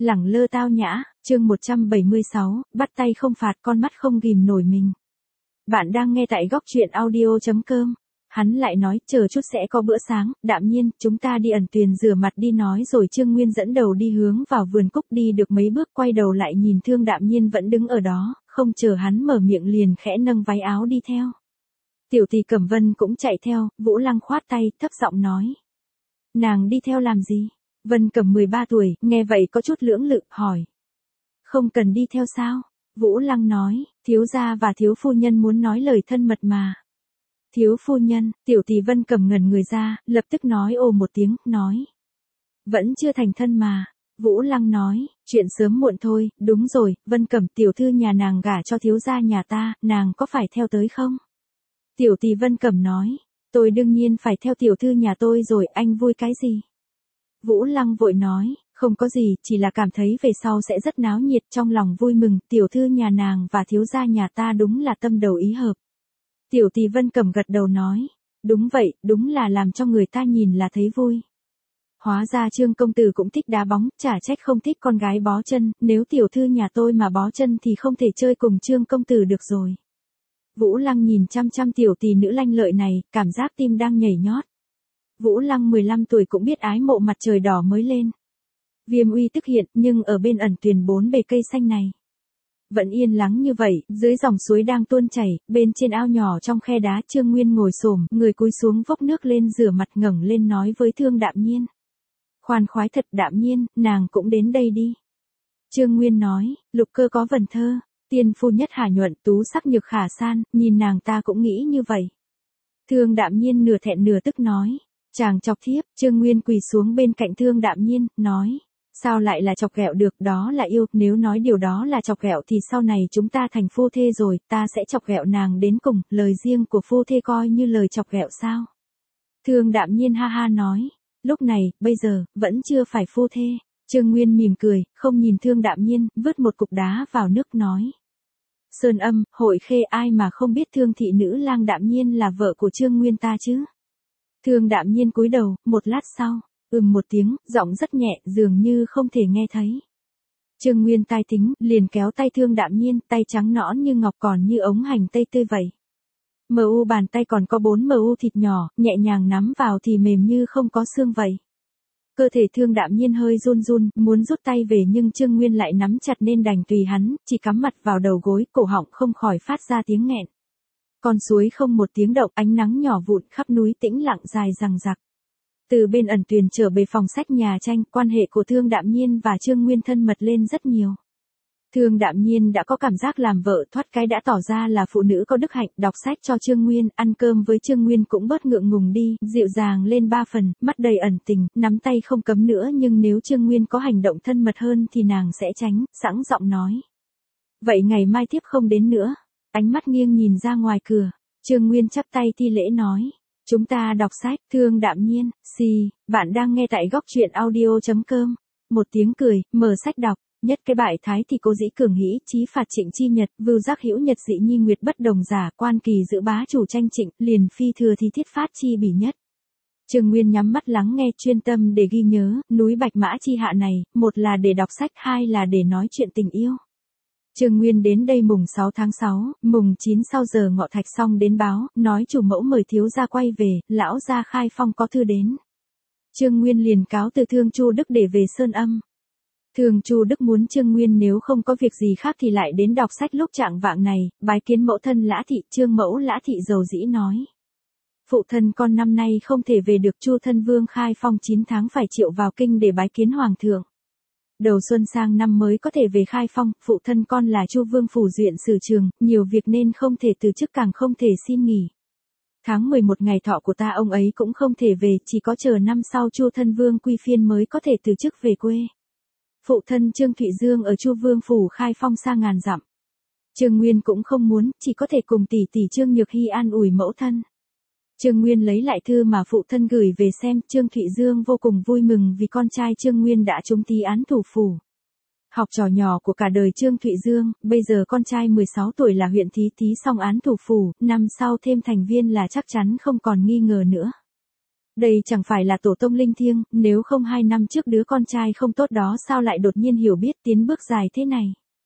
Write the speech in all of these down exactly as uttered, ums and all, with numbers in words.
Lẳng lơ tao nhã, chương một trăm bảy mươi sáu, bắt tay không phạt con mắt không ghim nổi mình. Bạn đang nghe tại góc truyện audio chấm com. Hắn lại nói, chờ chút sẽ có bữa sáng, Đạm Nhiên, chúng ta đi ẩn tuyền rửa mặt đi nói rồi Trương Nguyên dẫn đầu đi hướng vào vườn cúc đi được mấy bước quay đầu lại nhìn Thương Đạm Nhiên vẫn đứng ở đó, không chờ hắn mở miệng liền khẽ nâng váy áo đi theo. Tiểu tỷ Cẩm Vân cũng chạy theo, Vũ Lăng khoát tay, thấp giọng nói. Nàng đi theo làm gì? Vân Cẩm mười ba tuổi, nghe vậy có chút lưỡng lự, hỏi. Không cần đi theo sao? Vũ Lăng nói, thiếu gia và thiếu phu nhân muốn nói lời thân mật mà. Thiếu phu nhân, tiểu tỷ Vân Cẩm ngẩn người ra, lập tức nói ồ một tiếng, nói. Vẫn chưa thành thân mà. Vũ Lăng nói, chuyện sớm muộn thôi, đúng rồi, Vân Cẩm tiểu thư nhà nàng gả cho thiếu gia nhà ta, nàng có phải theo tới không? Tiểu tỷ Vân Cẩm nói, tôi đương nhiên phải theo tiểu thư nhà tôi rồi, anh vui cái gì? Vũ Lăng vội nói, không có gì, chỉ là cảm thấy về sau sẽ rất náo nhiệt, trong lòng vui mừng, tiểu thư nhà nàng và thiếu gia nhà ta đúng là tâm đầu ý hợp. Tiểu tỷ Vân Cẩm gật đầu nói, đúng vậy, đúng là làm cho người ta nhìn là thấy vui. Hóa ra Trương công tử cũng thích đá bóng, chả trách không thích con gái bó chân, nếu tiểu thư nhà tôi mà bó chân thì không thể chơi cùng Trương công tử được rồi. Vũ Lăng nhìn chăm chăm tiểu tỷ nữ lanh lợi này, cảm giác tim đang nhảy nhót. Vũ Lăng mười lăm tuổi cũng biết ái mộ mặt trời đỏ mới lên. Viêm uy tức hiện, nhưng ở bên ẩn tuyền bốn bề cây xanh này. Vẫn yên lắng như vậy, dưới dòng suối đang tuôn chảy, bên trên ao nhỏ trong khe đá Trương Nguyên ngồi xổm, người cúi xuống vốc nước lên rửa mặt ngẩng lên nói với Thương Đạm Nhiên. Khoan khoái thật Đạm Nhiên, nàng cũng đến đây đi. Trương Nguyên nói, lục cơ có vần thơ, tiên phu nhất hà nhuận tú sắc nhược khả san, nhìn nàng ta cũng nghĩ như vậy. Thương Đạm Nhiên nửa thẹn nửa tức nói. Chàng chọc thiếp, Trương Nguyên quỳ xuống bên cạnh Thương Đạm Nhiên, nói. Sao lại là chọc ghẹo được, đó là yêu, nếu nói điều đó là chọc ghẹo thì sau này chúng ta thành phu thê rồi, ta sẽ chọc ghẹo nàng đến cùng, lời riêng của phu thê coi như lời chọc ghẹo sao? Thương Đạm Nhiên ha ha nói, lúc này, bây giờ, vẫn chưa phải phu thê. Trương Nguyên mỉm cười, không nhìn Thương Đạm Nhiên, vứt một cục đá vào nước nói. Sơn Âm, Hội Khê ai mà không biết Thương thị nữ lang Đạm Nhiên là vợ của Trương Nguyên ta chứ? Thương Đạm Nhiên cúi đầu, một lát sau, ừm một tiếng, giọng rất nhẹ, dường như không thể nghe thấy. Trương Nguyên tai tính, liền kéo tay Thương Đạm Nhiên, tay trắng nõn như ngọc còn như ống hành tây tươi vậy. Mờ u bàn tay còn có bốn mờ u thịt nhỏ, nhẹ nhàng nắm vào thì mềm như không có xương vậy. Cơ thể Thương Đạm Nhiên hơi run run, muốn rút tay về nhưng Trương Nguyên lại nắm chặt nên đành tùy hắn, chỉ cắm mặt vào đầu gối, cổ họng không khỏi phát ra tiếng nghẹn. Con suối không một tiếng động, ánh nắng nhỏ vụn khắp núi tĩnh lặng dài dằng dặc. Từ bên ẩn tuyền trở về phòng sách nhà tranh, quan hệ của Thương Đạm Nhiên và Trương Nguyên thân mật lên rất nhiều. Thương Đạm Nhiên đã có cảm giác làm vợ thoát cái đã tỏ ra là phụ nữ có đức hạnh, đọc sách cho Trương Nguyên, ăn cơm với Trương Nguyên cũng bớt ngượng ngùng đi, dịu dàng lên ba phần, mắt đầy ẩn tình, nắm tay không cấm nữa nhưng nếu Trương Nguyên có hành động thân mật hơn thì nàng sẽ tránh, sẵn giọng nói. Vậy ngày mai tiếp không đến nữa. Ánh mắt nghiêng nhìn ra ngoài cửa, Trương Nguyên chắp tay thi lễ nói. Chúng ta đọc sách, Thương Đạm Nhiên, xì, bạn đang nghe tại góc truyện audio chấm com. Một tiếng cười, mở sách đọc, nhất cái bại thái thì cố dĩ cường hĩ, chí phạt trịnh chi nhật, vưu giác hữu nhật dị nhi nguyệt bất đồng giả, quan kỳ giữ bá chủ tranh trịnh, liền phi thừa thì thiết phát chi bỉ nhất. Trương Nguyên nhắm mắt lắng nghe chuyên tâm để ghi nhớ, núi Bạch Mã chi hạ này, một là để đọc sách, hai là để nói chuyện tình yêu. Trương Nguyên đến đây mùng sáu tháng sáu, mùng chín sau giờ ngọ thạch xong đến báo, nói chủ mẫu mời thiếu gia quay về, lão gia Khai Phong có thư đến. Trương Nguyên liền cáo từ Thương Chu Đức để về Sơn Âm. Thương Chu Đức muốn Trương Nguyên nếu không có việc gì khác thì lại đến đọc sách lúc trạng vạng này, bái kiến mẫu thân Lã Thị, Trương mẫu Lã Thị dầu dĩ nói. Phụ thân con năm nay không thể về được, Chu thân vương Khai Phong chín tháng phải triệu vào kinh để bái kiến hoàng thượng. Đầu xuân sang năm mới có thể về Khai Phong, phụ thân con là Chu Vương phủ duyện sử trường, nhiều việc nên không thể từ chức càng không thể xin nghỉ. Tháng mười một ngày thọ của ta ông ấy cũng không thể về, chỉ có chờ năm sau Chu thân vương quy phiên mới có thể từ chức về quê. Phụ thân Trương Thụy Dương ở Chu Vương phủ Khai Phong xa ngàn dặm. Trương Nguyên cũng không muốn, chỉ có thể cùng tỷ tỷ Trương Nhược Hy an ủi mẫu thân. Trương Nguyên lấy lại thư mà phụ thân gửi về xem, Trương Thụy Dương vô cùng vui mừng vì con trai Trương Nguyên đã trúng tý án thủ phủ. Học trò nhỏ của cả đời Trương Thụy Dương, bây giờ con trai mười sáu tuổi là huyện thí thí xong án thủ phủ, năm sau thêm thành viên là chắc chắn không còn nghi ngờ nữa. Đây chẳng phải là tổ tông linh thiêng, nếu không hai năm trước đứa con trai không tốt đó sao lại đột nhiên hiểu biết tiến bước dài thế này.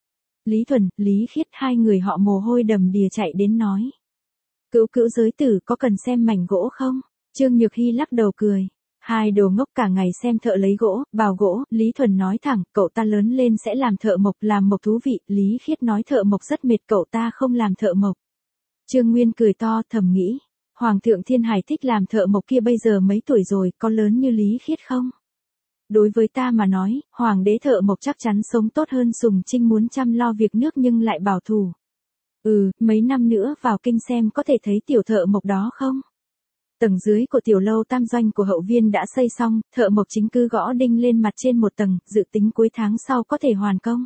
Lý Thuần, Lý Khiết hai người họ mồ hôi đầm đìa chạy đến nói. Cữu cữu giới tử có cần xem mảnh gỗ không? Trương Nhược Hy lắc đầu cười. Hai đồ ngốc cả ngày xem thợ lấy gỗ, bào gỗ, Lý Thuần nói thẳng, cậu ta lớn lên sẽ làm thợ mộc, làm mộc thú vị, Lý Khiết nói thợ mộc rất mệt, cậu ta không làm thợ mộc. Trương Nguyên cười to, thầm nghĩ, Hoàng thượng Thiên Hải thích làm thợ mộc kia bây giờ mấy tuổi rồi, có lớn như Lý Khiết không? Đối với ta mà nói, Hoàng đế thợ mộc chắc chắn sống tốt hơn Sùng Trinh muốn chăm lo việc nước nhưng lại bảo thủ. Ừ, mấy năm nữa vào kinh xem có thể thấy tiểu thợ mộc đó không? Tầng dưới của tiểu lâu tam doanh của hậu viên đã xây xong, thợ mộc chính cứ gõ đinh lên mặt trên một tầng, dự tính cuối tháng sau có thể hoàn công.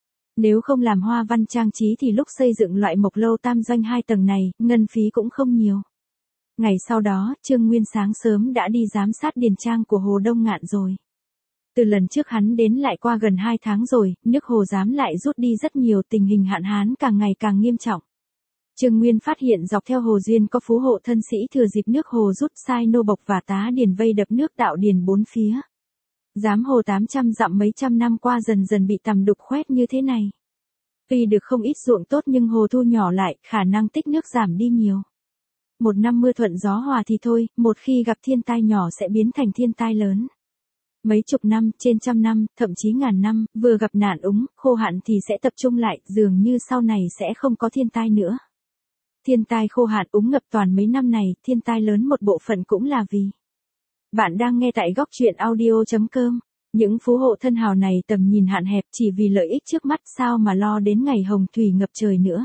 Nếu không làm hoa văn trang trí thì lúc xây dựng loại mộc lâu tam doanh hai tầng này, ngân phí cũng không nhiều. Ngày sau đó, Trương Nguyên sáng sớm đã đi giám sát điền trang của Hồ Đông Ngạn rồi. Từ lần trước hắn đến lại qua gần hai tháng rồi, nước hồ giám lại rút đi rất nhiều, tình hình hạn hán càng ngày càng nghiêm trọng. Trương Nguyên phát hiện dọc theo hồ duyên có phú hộ thân sĩ thừa dịp nước hồ rút sai nô bộc và tá điền vây đập nước tạo điền bốn phía. Giám hồ tám trăm dặm mấy trăm năm qua dần dần bị tằm đục khoét như thế này. Tuy được không ít ruộng tốt nhưng hồ thu nhỏ lại, khả năng tích nước giảm đi nhiều. Một năm mưa thuận gió hòa thì thôi, một khi gặp thiên tai nhỏ sẽ biến thành thiên tai lớn. Mấy chục năm, trên trăm năm, thậm chí ngàn năm, vừa gặp nạn úng, khô hạn thì sẽ tập trung lại, dường như sau này sẽ không có thiên tai nữa. Thiên tai khô hạn úng ngập toàn mấy năm này, thiên tai lớn một bộ phận cũng là vì. Bạn đang nghe tại góc truyện audio chấm com. Những phú hộ thân hào này tầm nhìn hạn hẹp chỉ vì lợi ích trước mắt sao mà lo đến ngày hồng thủy ngập trời nữa.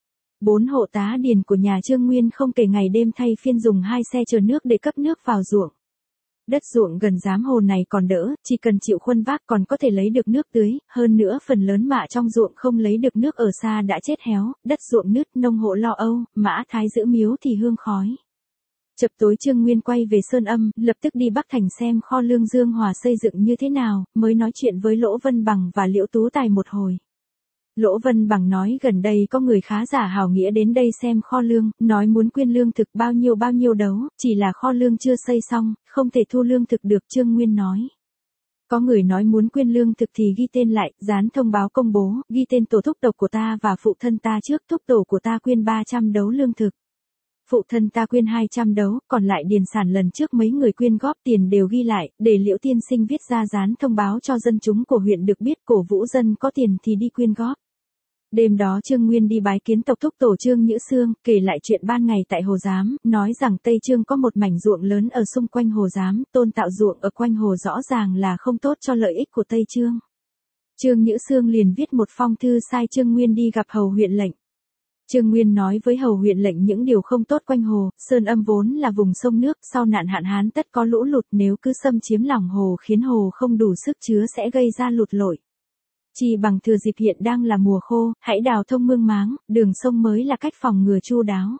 Bốn hộ tá điền của nhà Trương Nguyên không kể ngày đêm thay phiên dùng hai xe chở nước để cấp nước vào ruộng. Đất ruộng gần giám hồ này còn đỡ, chỉ cần chịu khuân vác còn có thể lấy được nước tưới, hơn nữa phần lớn mạ trong ruộng không lấy được nước ở xa đã chết héo, đất ruộng nứt, nông hộ lo âu, mã thái giữ miếu thì hương khói. Chập tối Trương Nguyên quay về Sơn Âm, lập tức đi Bắc Thành xem kho lương Dương Hòa xây dựng như thế nào, mới nói chuyện với Lỗ Vân Bằng và Liễu Tú Tài một hồi. Lỗ Vân Bằng nói gần đây có người khá giả hào nghĩa đến đây xem kho lương, nói muốn quyên lương thực bao nhiêu bao nhiêu đấu, chỉ là kho lương chưa xây xong, không thể thu lương thực được. Trương Nguyên nói. Có người nói muốn quyên lương thực thì ghi tên lại, dán thông báo công bố, ghi tên tổ thúc tộc của ta và phụ thân ta trước, thúc tổ của ta quyên ba trăm đấu lương thực. Phụ thân ta quyên hai trăm đấu, còn lại điền sản lần trước mấy người quyên góp tiền đều ghi lại, để Liễu tiên sinh viết ra dán thông báo cho dân chúng của huyện được biết, cổ vũ dân có tiền thì đi quyên góp. Đêm đó Trương Nguyên đi bái kiến tộc thúc tổ Trương Nhữ Xương, kể lại chuyện ban ngày tại Hồ Giám, nói rằng Tây Trương có một mảnh ruộng lớn ở xung quanh Hồ Giám, tôn tạo ruộng ở quanh hồ rõ ràng là không tốt cho lợi ích của Tây Trương. Trương Nhữ Xương liền viết một phong thư sai Trương Nguyên đi gặp hầu huyện lệnh. Trương Nguyên nói với hầu huyện lệnh những điều không tốt quanh hồ, Sơn Âm vốn là vùng sông nước, sau nạn hạn hán tất có lũ lụt, nếu cứ xâm chiếm lòng hồ khiến hồ không đủ sức chứa sẽ gây ra lụt lội. Chỉ bằng thừa dịp hiện đang là mùa khô, hãy đào thông mương máng, đường sông mới là cách phòng ngừa chu đáo.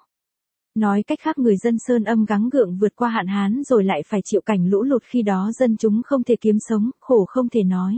Nói cách khác người dân Sơn Âm gắng gượng vượt qua hạn hán rồi lại phải chịu cảnh lũ lụt, khi đó dân chúng không thể kiếm sống, khổ không thể nói.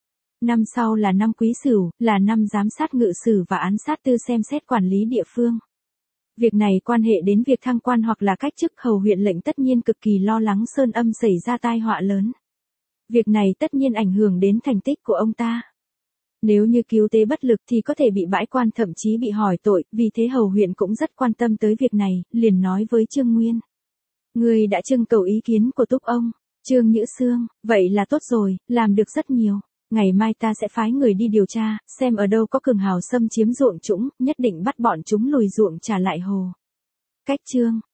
Năm sau là năm Quý Sửu, là năm giám sát ngự sử và án sát tư xem xét quản lý địa phương. Việc này quan hệ đến việc thăng quan hoặc là cách chức, hầu huyện lệnh tất nhiên cực kỳ lo lắng Sơn Âm xảy ra tai họa lớn. Việc này tất nhiên ảnh hưởng đến thành tích của ông ta. Nếu như cứu tế bất lực thì có thể bị bãi quan, thậm chí bị hỏi tội, vì thế hầu huyện cũng rất quan tâm tới việc này, liền nói với Trương Nguyên. Người đã trưng cầu ý kiến của Túc ông, Trương Nhữ Xương, vậy là tốt rồi, làm được rất nhiều. Ngày mai ta sẽ phái người đi điều tra, xem ở đâu có cường hào xâm chiếm ruộng trũng, nhất định bắt bọn chúng lùi ruộng trả lại hồ. Cách chương